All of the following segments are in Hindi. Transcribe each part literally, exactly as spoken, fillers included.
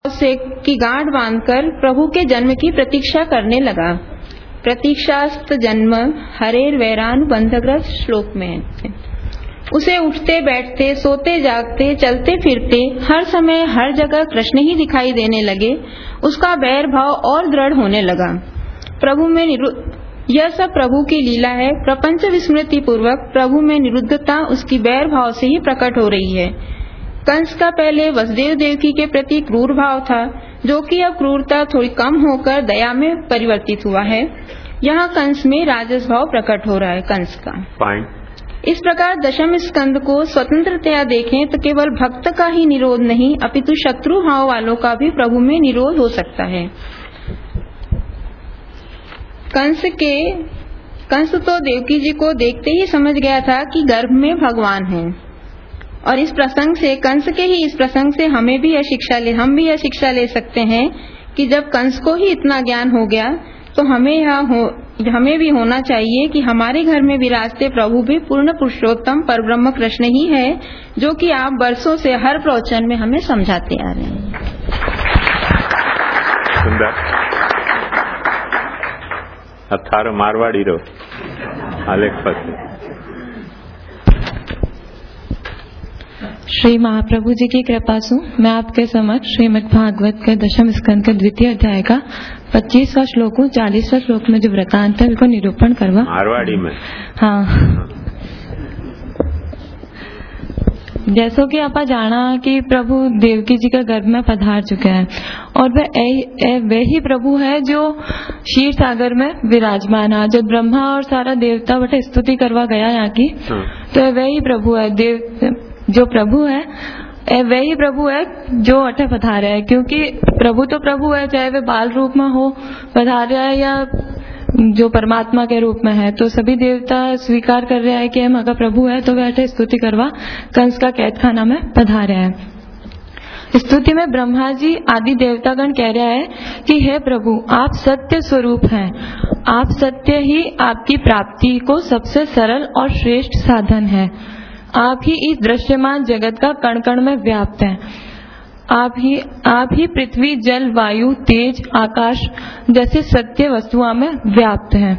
से की गांठ बांधकर प्रभु के जन्म की प्रतीक्षा करने लगा। प्रतीक्षास्त जन्म हरेर वैरानुबंधग्रस्त श्लोक में है। उसे उठते बैठते, सोते जागते, चलते फिरते हर समय हर जगह कृष्ण ही दिखाई देने लगे। उसका बैर भाव और दृढ़ होने लगा। प्रभु में यह सब प्रभु की लीला है। प्रपंच विस्मृति पूर्वक प्रभु में निरुद्धता उसकी बैर भाव से ही प्रकट हो रही है। कंस का पहले वसुदेव देवकी के प्रति क्रूर भाव था, जो कि अब क्रूरता थोड़ी कम होकर दया में परिवर्तित हुआ है। यहाँ कंस में राजस भाव प्रकट हो रहा है। कंस का Fine. इस प्रकार दशम स्कंद को स्वतंत्रतया देखें तो केवल भक्त का ही निरोध नहीं, अपितु शत्रु भाव वालों का भी प्रभु में निरोध हो सकता है। कंस के कंस तो देवकी जी को देखते ही समझ गया था कि गर्भ में भगवान है। और इस प्रसंग से, कंस के ही इस प्रसंग से हमें भी यह शिक्षा ले हम भी यह शिक्षा ले सकते हैं कि जब कंस को ही इतना ज्ञान हो गया तो हमें यह हो, हमें भी होना चाहिए कि हमारे घर में विराजते प्रभु भी पूर्ण पुरुषोत्तम परब्रह्म कृष्ण ही है, जो कि आप वर्षों से हर प्रवचन में हमें समझाते आ रहे हैं। अठारह मारवाड़ी रो आलेख पर श्री महाप्रभु जी की कृपा से मैं आपके समक्ष श्रीमद् भागवत के दशम स्कंद के द्वितीय अध्याय का पच्चीसवां श्लोक हूँ चालीसवां श्लोक में जो वृतांत है उसको निरूपण करवा। मारवाड़ी में हाँ, जैसो कि आपा जाना कि प्रभु देवकी जी के गर्भ में पधार चुके हैं और वह वे ही प्रभु है जो क्षीर सागर में विराजमान है। जब ब्रह्मा और सारा देवता बटे स्तुति करवा गया यहाँ की, तो वह ही प्रभु है। देव जो प्रभु है वह ही प्रभु है जो अठे पधारे है, क्योंकि प्रभु तो प्रभु है, चाहे वे बाल रूप में हो पधारे है या जो परमात्मा के रूप में है। तो सभी देवता स्वीकार कर रहे हैं कि हम अगर प्रभु है तो वे अठे स्तुति करवा कंस का कैद खाना में पधारे हैं। स्तुति में ब्रह्मा जी आदि देवतागण कह रहा है कि हे प्रभु, आप सत्य स्वरूप हैं। आप सत्य ही आपकी प्राप्ति को सबसे सरल और श्रेष्ठ साधन है। आप ही इस दृश्यमान जगत का कण कण में व्याप्त हैं। आप ही आप ही पृथ्वी, जल, वायु, तेज, आकाश जैसे सत्य वस्तुओं में व्याप्त हैं।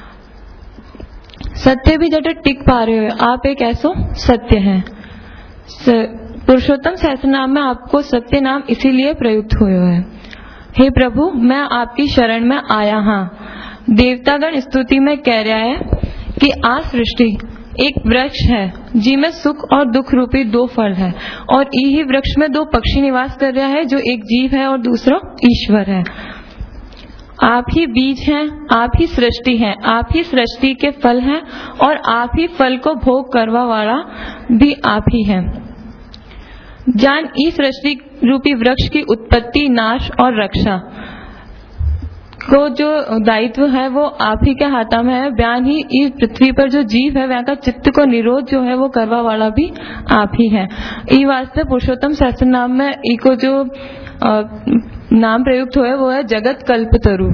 सत्य भी जट टिक पा रहे हो, आप एक ऐसो सत्य हैं। पुरुषोत्तम सहस्त्र नाम में आपको सत्य नाम इसीलिए प्रयुक्त हुए है। हे प्रभु, मैं आपकी शरण में आया हाँ। देवतागण स्तुति में कह रहा है कि आ सृष्टि एक वृक्ष है जिसमें सुख और दुख रूपी दो फल है, और यही वृक्ष में दो पक्षी निवास कर रहा है, जो एक जीव है और दूसरा ईश्वर है। आप ही बीज हैं, आप ही सृष्टि हैं, आप ही सृष्टि के फल हैं, और आप ही फल को भोग करवा वाला भी आप ही हैं। जान इस सृष्टि रूपी वृक्ष की उत्पत्ति, नाश और रक्षा को जो दायित्व है वो आप ही के हाथा में है। बयान ही इस पृथ्वी पर जो जीव है वहाँ का चित्त को निरोध जो है वो करवा वाला भी आप ही है। ई वास्ते पुरुषोत्तम सहस्त्र नाम में ई को जो आ, नाम प्रयुक्त हुआ है वो है जगत कल्पतरु।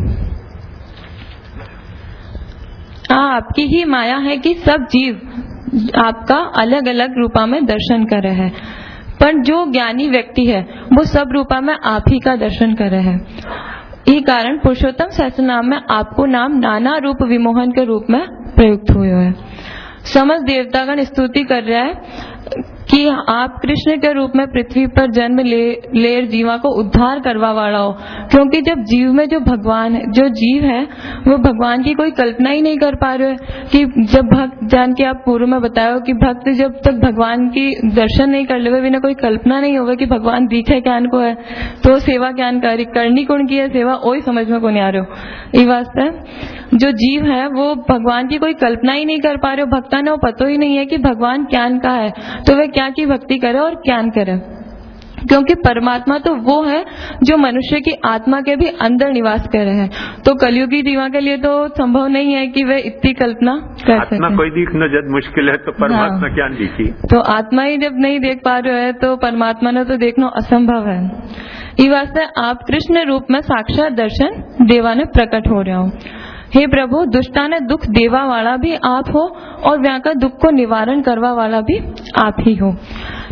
आपकी ही माया है कि सब जीव आपका अलग अलग रूपा में दर्शन कर रहे हैं, पर जो ज्ञानी व्यक्ति है वो सब रूपा में आप ही का दर्शन कर रहे हैं। ये कारण पुरुषोत्तम सहस्त्र नाम में आपको नाम नाना रूप विमोहन के रूप में प्रयुक्त हुए है। समस्त देवतागण स्तुति कर रहा है कि आप कृष्ण के रूप में पृथ्वी पर जन्म ले लेर जीवा को उद्धार करवा वाला हो, क्योंकि जब जीव में जो भगवान है, जो जीव है वो भगवान की कोई कल्पना ही नहीं कर पा रहे कि जब भक्त जान के आप पूर्व में बताया कि भक्त जब तक भगवान की दर्शन नहीं कर ले बिना कोई कल्पना नहीं होगा कि भगवान दिखे ज्ञान को है, तो सेवा ज्ञान कर, करनी कौन की है सेवा, वही समझ में को नहीं आ रहे हो। ये वास्ते जो जीव है वो भगवान की कोई कल्पना ही नहीं कर पा रहे हो, भक्ता ने वो पता ही नहीं है कि भगवान ज्ञान का है, तो वे क्या की भक्ति करे और ज्ञान करे, क्योंकि परमात्मा तो वो है जो मनुष्य की आत्मा के भी अंदर निवास कर रहे हैं। तो कलयुगी जीवा के लिए तो संभव नहीं है कि वे इतनी कल्पना कर सके। आत्मा कोई देखना जब मुश्किल है तो परमात्मा हाँ। क्या दिखी, तो आत्मा ही जब नहीं देख पा रहे है तो परमात्मा ने तो देखना असंभव है। इस वास्ते आप कृष्ण रूप में साक्षात दर्शन देवा ने प्रकट हो रहे हो। हे प्रभु, दुष्टा ने दुख देवा वाला भी आप हो और वहाँ का दुख को निवारण करवा वाला भी आप ही हो।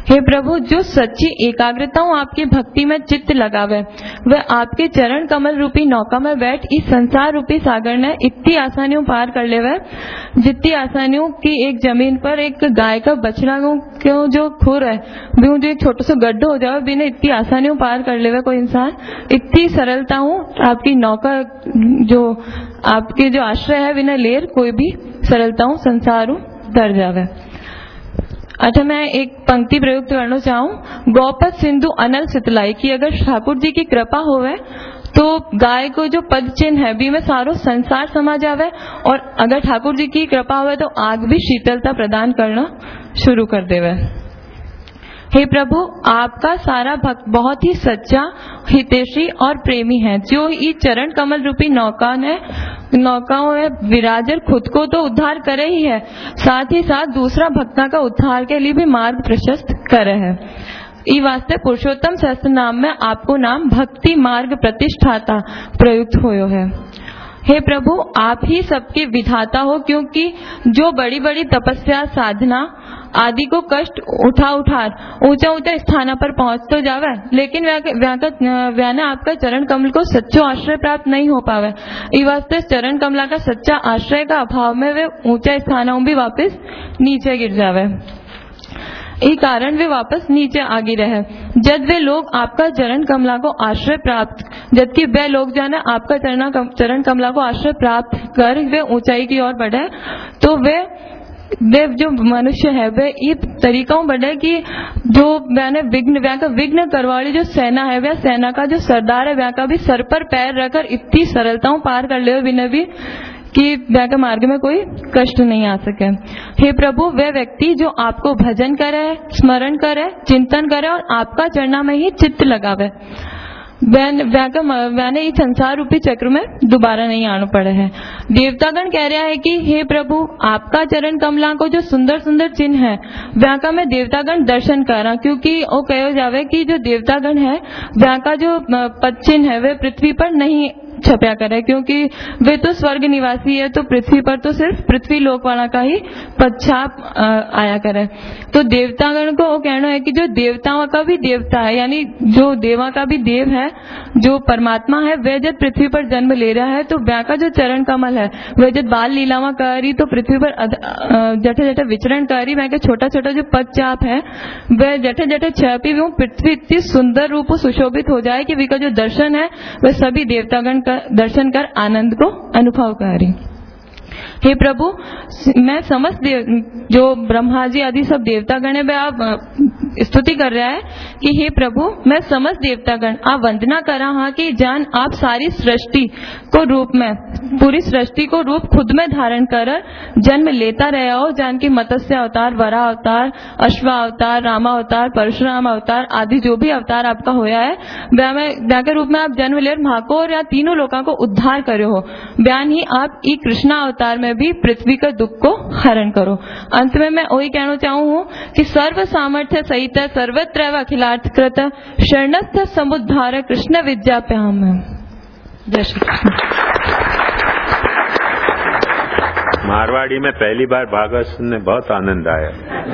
हे प्रभु, जो सच्ची एकाग्रताओं आपकी भक्ति में चित्त लगावे, वह आपके चरण कमल रूपी नौका में बैठ इस संसार रूपी सागर ने इतनी आसानियों पार कर ले, वह जितनी आसानियों की एक जमीन पर एक गाय का बछड़ा क्यों जो खुर है भी जो छोटा सा गड्ढा हो जाए बिना इतनी आसानियों पार कर ले कोई इंसान, इतनी सरलता हूँ आपकी नौका जो आपके जो आश्रय है बिना लेर कोई भी सरलता हूँ संसार तर जावे। अच्छा, मैं एक पंक्ति प्रयुक्त करना चाहूँ। गौपद सिंधु अनल सितलाई की अगर ठाकुर जी की कृपा होवे तो गाय को जो पद चिन्ह है भी में सारो संसार समा जावे, और अगर ठाकुर जी की कृपा होवे तो आग भी शीतलता प्रदान करना शुरू कर देवे। हे प्रभु, आपका सारा भक्त बहुत ही सच्चा, हितैषी और प्रेमी है, जो इस चरण कमल रूपी नौका ने नौकाओं में विराजर खुद को तो उद्धार करे ही है, साथ ही साथ दूसरा भक्ता का उद्धार के लिए भी मार्ग प्रशस्त करे है। ई वास्ते पुरुषोत्तम सहस्त्र नाम में आपको नाम भक्ति मार्ग प्रतिष्ठाता प्रयुक्त होयो है। हे प्रभु, आप ही सबके विधाता हो, क्योंकि जो बड़ी बड़ी तपस्या साधना आदि को कष्ट उठा उठार ऊंचा ऊंचा स्थान पर पहुंच तो जावे, लेकिन व्याने आपका चरण कमल को सच्चो आश्रय प्राप्त नहीं हो पावे। इस वास्ते चरण कमला का सच्चा आश्रय का अभाव में वे ऊंचा स्थानों भी वापस नीचे गिर जावे। ई कारण वे वापस नीचे आगे रहे। जब वे लोग आपका चरण कमला को आश्रय प्राप्त जबकि वे लोग जाने आपका चरण कमला को आश्रय प्राप्त कर वे ऊंचाई की ओर बढ़े, तो वे वे जो मनुष्य है वे इस तरीकों बढ़े कि जो मैंने विघ्न व्या का विघ्न करवाली जो सेना है, वह सेना का जो सरदार है वह का भी सर पर पैर रखकर इतनी सरलताओं पार कर ले बिना भी कि वह के मार्ग में कोई कष्ट नहीं आ सके। हे प्रभु, वह व्यक्ति जो आपको भजन करे, स्मरण करे, चिंतन करे और आपका चरणा में ही चित्त लगावे, मैंने इस संसार रूपी चक्र में दोबारा नहीं आना पड़े है। देवतागण कह रहा है कि हे प्रभु, आपका चरण कमला को जो सुंदर सुंदर चिन्ह है वह का मैं देवतागण दर्शन करा, क्योंकि वो कहो जावे कि जो देवतागण है वह का जो पद चिन्ह है वे पृथ्वी पर नहीं छपया करे, क्योंकि वे तो स्वर्ग निवासी है, तो पृथ्वी पर तो सिर्फ पृथ्वी लोक वाला का ही पदछाप आया करे। तो देवतागण को वो कहना है कि जो देवताओं का भी देवता है, यानी जो देवा का भी देव है, जो परमात्मा है, वह जब पृथ्वी पर जन्म ले रहा है तो वह का जो चरण कमल है वह जब बाल लीलावा करी तो पृथ्वी पर जठे जठे विचरण करी, वह का छोटा छोटा जो पदचाप है वह जठे जठे छपी वो पृथ्वी इतनी सुंदर रूप सुशोभित हो जाए कि वी का जो दर्शन है वह सभी देवतागण दर्शन कर आनंद को अनुभव करें। हे प्रभु, मैं समस्त देव जो ब्रह्मा जी आदि सब देवतागण है आप स्तुति कर रहा है कि हे प्रभु, मैं समस्त देवतागण आप वंदना कर रहा कि जान आप सारी सृष्टि को रूप में पूरी सृष्टि को रूप खुद में धारण कर जन्म लेता रहे हो, जान की मत्स्य अवतार, वरा अवतार, अश्वा अवतार, रामा अवतार, परशुराम अवतार आदि जो भी अवतार आपका होया है व्या के रूप में आप जन्म ले महाको और या तीनों लोगों को उद्धार करो हो। बयान ही आप ई कृष्णा अवतार में भी पृथ्वी का दुख को हरण करो। अंत में मैं वही कहना चाहूँ कि सर्व सामर्थ्य सहित सर्वत्र अखिलार्थ कृत शरणस्थ समुद्धार कृष्ण विद्याप्याम। जय श्री कृष्ण। मारवाड़ी में पहली बार भागवत सुनने बहुत आनंद आया।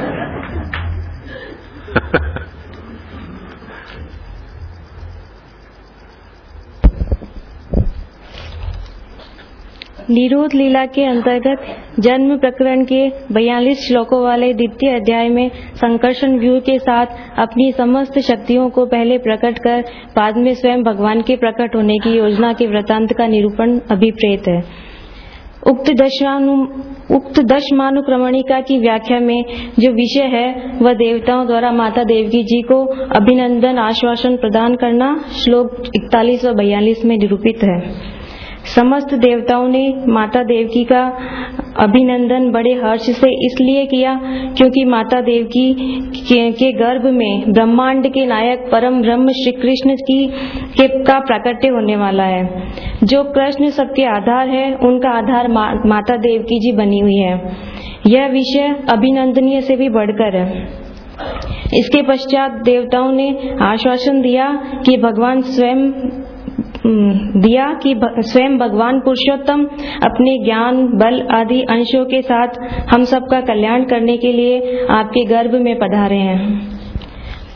निरोध लीला के अंतर्गत जन्म प्रकरण के बयालीस श्लोकों वाले द्वितीय अध्याय में संकर्षण व्यूह के साथ अपनी समस्त शक्तियों को पहले प्रकट कर बाद में स्वयं भगवान के प्रकट होने की योजना के वृतांत का निरूपण अभिप्रेत है। उक्त दशमानु उक्त दशमानुक्रमणिका की व्याख्या में जो विषय है वह देवताओं द्वारा माता देवकी जी को अभिनंदन आश्वासन प्रदान करना श्लोक इकतालीस और बयालीस में निरूपित है। समस्त देवताओं ने माता देवकी का अभिनंदन बड़े हर्ष से इसलिए किया क्योंकि माता देवकी के, के गर्भ में ब्रह्मांड के नायक परम ब्रह्म श्री कृष्ण की के का प्राकट्य होने वाला है। जो कृष्ण सबके आधार है उनका आधार मा, माता देवकी जी बनी हुई है। यह विषय अभिनंदनीय से भी बढ़कर है। इसके पश्चात देवताओं ने आश्वासन दिया कि भगवान स्वयं दिया कि स्वयं भगवान पुरुषोत्तम अपने ज्ञान बल आदि अंशों के साथ हम सबका कल्याण करने के लिए आपके गर्भ में पधारे हैं।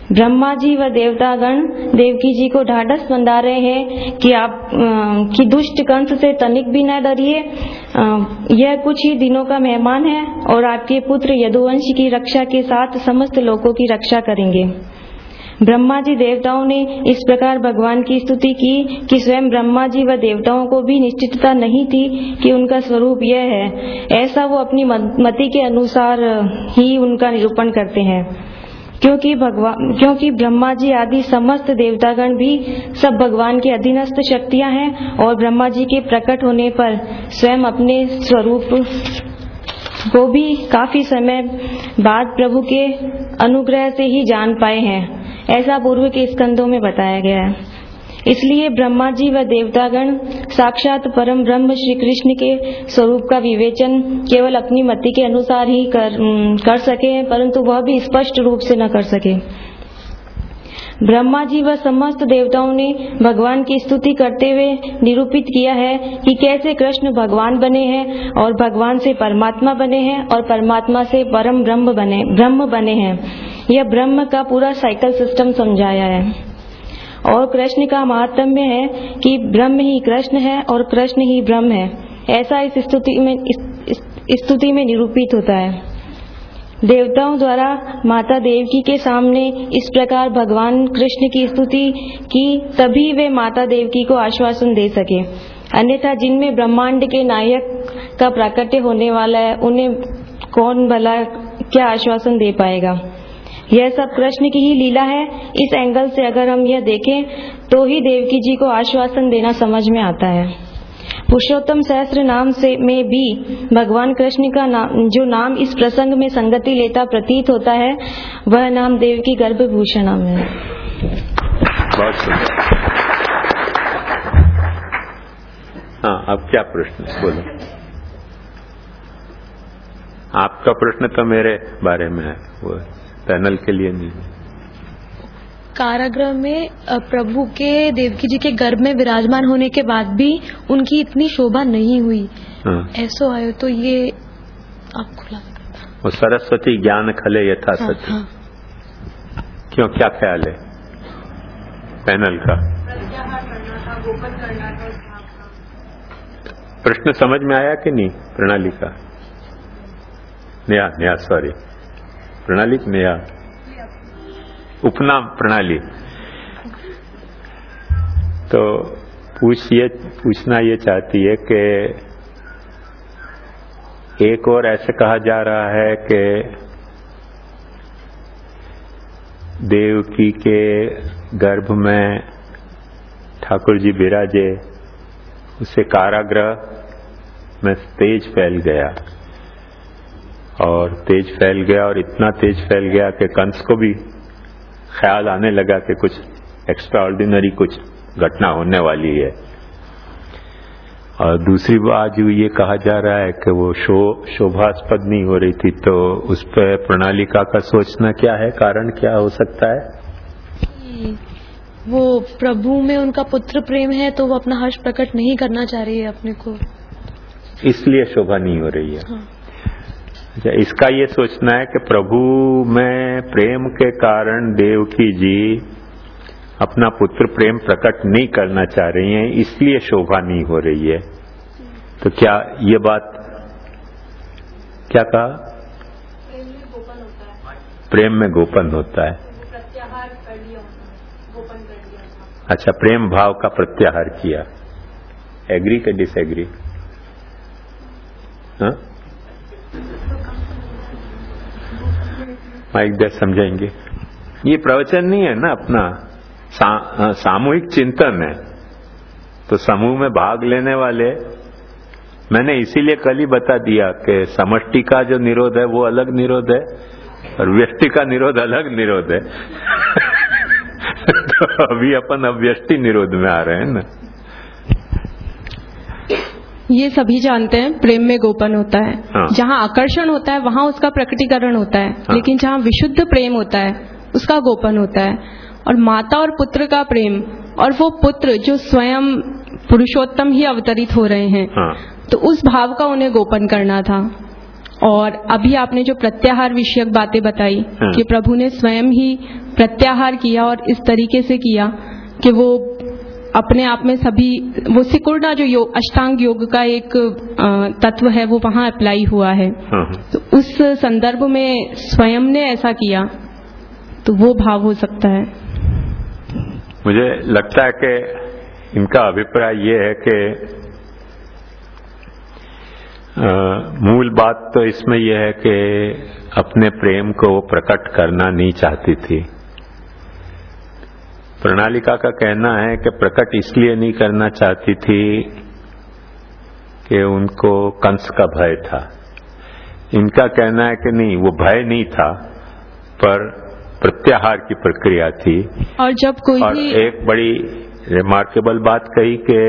ब्रह्मा जी व देवतागण देवकी जी को ढाढ़स बंधा रहे हैं कि आप कि दुष्ट कंस से तनिक भी न डरिए, यह कुछ ही दिनों का मेहमान है और आपके पुत्र यदुवंश की रक्षा के साथ समस्त लोगों की रक्षा करेंगे। ब्रह्मा जी देवताओं ने इस प्रकार भगवान की स्तुति की कि स्वयं ब्रह्मा जी व देवताओं को भी निश्चितता नहीं थी कि उनका स्वरूप यह है। ऐसा वो अपनी मति के अनुसार ही उनका निरूपण करते हैं, क्योंकि भगवान क्योंकि ब्रह्मा जी आदि समस्त देवतागण भी सब भगवान के अधीनस्थ शक्तियां हैं और ब्रह्मा जी के प्रकट होने पर स्वयं अपने स्वरूप को भी काफी समय बाद प्रभु के अनुग्रह से ही जान पाए हैं। ऐसा पूर्व के स्कंदों में बताया गया है। इसलिए ब्रह्मा जी व देवतागण साक्षात परम ब्रह्म श्री कृष्ण के स्वरूप का विवेचन केवल अपनी मति के अनुसार ही कर, कर सके, परंतु वह भी स्पष्ट रूप से न कर सके। ब्रह्मा जी व समस्त देवताओं ने भगवान की स्तुति करते हुए निरूपित किया है कि कैसे कृष्ण भगवान बने हैं और भगवान से परमात्मा बने हैं और परमात्मा से परम ब्रह्म बने ब्रह्म बने हैं। यह ब्रह्म का पूरा साइकिल सिस्टम समझाया है। और कृष्ण का महात्म्य है कि ब्रह्म ही कृष्ण है और कृष्ण ही ब्रह्म है। ऐसा इस स्तुति में इस स्तुति में निरूपित होता है। देवताओं द्वारा माता देवकी के सामने इस प्रकार भगवान कृष्ण की स्तुति की, तभी वे माता देवकी को आश्वासन दे सके, अन्यथा जिनमें ब्रह्मांड के नायक का प्राकट्य होने वाला है उन्हें कौन भला क्या आश्वासन दे पाएगा। यह सब कृष्ण की ही लीला है। इस एंगल से अगर हम यह देखें तो ही देवकी जी को आश्वासन देना समझ में आता है। पुरुषोत्तम सहस्त्र नाम से में भी भगवान कृष्ण का नाम, जो नाम इस प्रसंग में संगति लेता प्रतीत होता है, वह नाम देवकी गर्भभूषण है। बहुत सुंदर। हाँ, अब क्या प्रश्न बोलो। आपका प्रश्न तो मेरे बारे में है, वो पैनल के लिए नहीं। कारागृह में प्रभु के देवकी जी के गर्भ में विराजमान होने के बाद भी उनकी इतनी शोभा नहीं हुई। हाँ। ऐसो आयो तो ये आप खुला वो सरस्वती ज्ञान खले यथा सती। हाँ, हाँ। क्यों, क्या ख्याल है पैनल का? प्रश्न समझ में आया कि नहीं? प्रणाली का नया नया सॉरी प्रणाली नया उपनाम प्रणाली। तो पूछ ये पूछना ये चाहती है कि एक और ऐसे कहा जा रहा है कि देवकी के गर्भ में ठाकुर जी विराजे, उसे कारागृह में तेज फैल गया और तेज फैल गया और इतना तेज फैल गया कि कंस को भी ख्याल आने लगा कि कुछ एक्स्ट्रा ऑर्डिनरी कुछ घटना होने वाली है। और दूसरी बात जो ये कहा जा रहा है कि वो शो शोभास्पद नहीं हो रही थी, तो उस पर प्रणालिका का सोचना क्या है, कारण क्या हो सकता है? वो प्रभु में उनका पुत्र प्रेम है तो वो अपना हर्ष प्रकट नहीं करना चाह रही है अपने को, इसलिए शोभा नहीं हो रही है। हाँ। अच्छा, इसका ये सोचना है कि प्रभु में प्रेम के कारण देवकी जी अपना पुत्र प्रेम प्रकट नहीं करना चाह रही हैं, इसलिए शोभा नहीं हो रही है। तो क्या ये बात क्या कहा? प्रेम में गोपन होता है। प्रेम में गोपन होता है। प्रत्याहार कर लिया, गोपन कर लिया। अच्छा, प्रेम भाव का प्रत्याहार किया। एग्री के डिसएग्री? हाँ, माइक दे समझाएंगे। ये प्रवचन नहीं है ना अपना, सा, सामूहिक चिंतन है। तो समूह में भाग लेने वाले, मैंने इसीलिए कल ही बता दिया कि समष्टि का जो निरोध है वो अलग निरोध है और व्यष्टि का निरोध अलग निरोध है। तो अभी अपन अव्यष्टि निरोध में आ रहे हैं ना। ये सभी जानते हैं प्रेम में गोपन होता है। हाँ। जहाँ आकर्षण होता है वहाँ उसका प्रकटीकरण होता है। हाँ। लेकिन जहाँ विशुद्ध प्रेम होता है उसका गोपन होता है। और माता और पुत्र का प्रेम, और वो पुत्र जो स्वयं पुरुषोत्तम ही अवतरित हो रहे हैं। हाँ। तो उस भाव का उन्हें गोपन करना था। और अभी आपने जो प्रत्याहार विषयक बातें बताई कि प्रभु ने स्वयं ही प्रत्याहार किया और इस तरीके से किया कि वो अपने आप में सभी वो सिकुड़ना जो योग अष्टांग योग का एक तत्व है वो वहाँ अप्लाई हुआ है। तो उस संदर्भ में स्वयं ने ऐसा किया तो वो भाव हो सकता है। मुझे लगता है कि इनका अभिप्राय ये है कि आ, मूल बात तो इसमें यह है कि अपने प्रेम को वो प्रकट करना नहीं चाहती थी। प्रणालिका का कहना है कि प्रकट इसलिए नहीं करना चाहती थी कि उनको कंस का भय था। इनका कहना है कि नहीं, वो भय नहीं था पर प्रत्याहार की प्रक्रिया थी। और जब कोई और एक बड़ी रिमार्केबल बात कही कि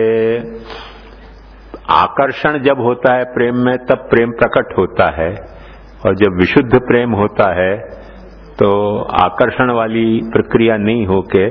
आकर्षण जब होता है प्रेम में तब प्रेम प्रकट होता है, और जब विशुद्ध प्रेम होता है तो आकर्षण वाली प्रक्रिया नहीं होके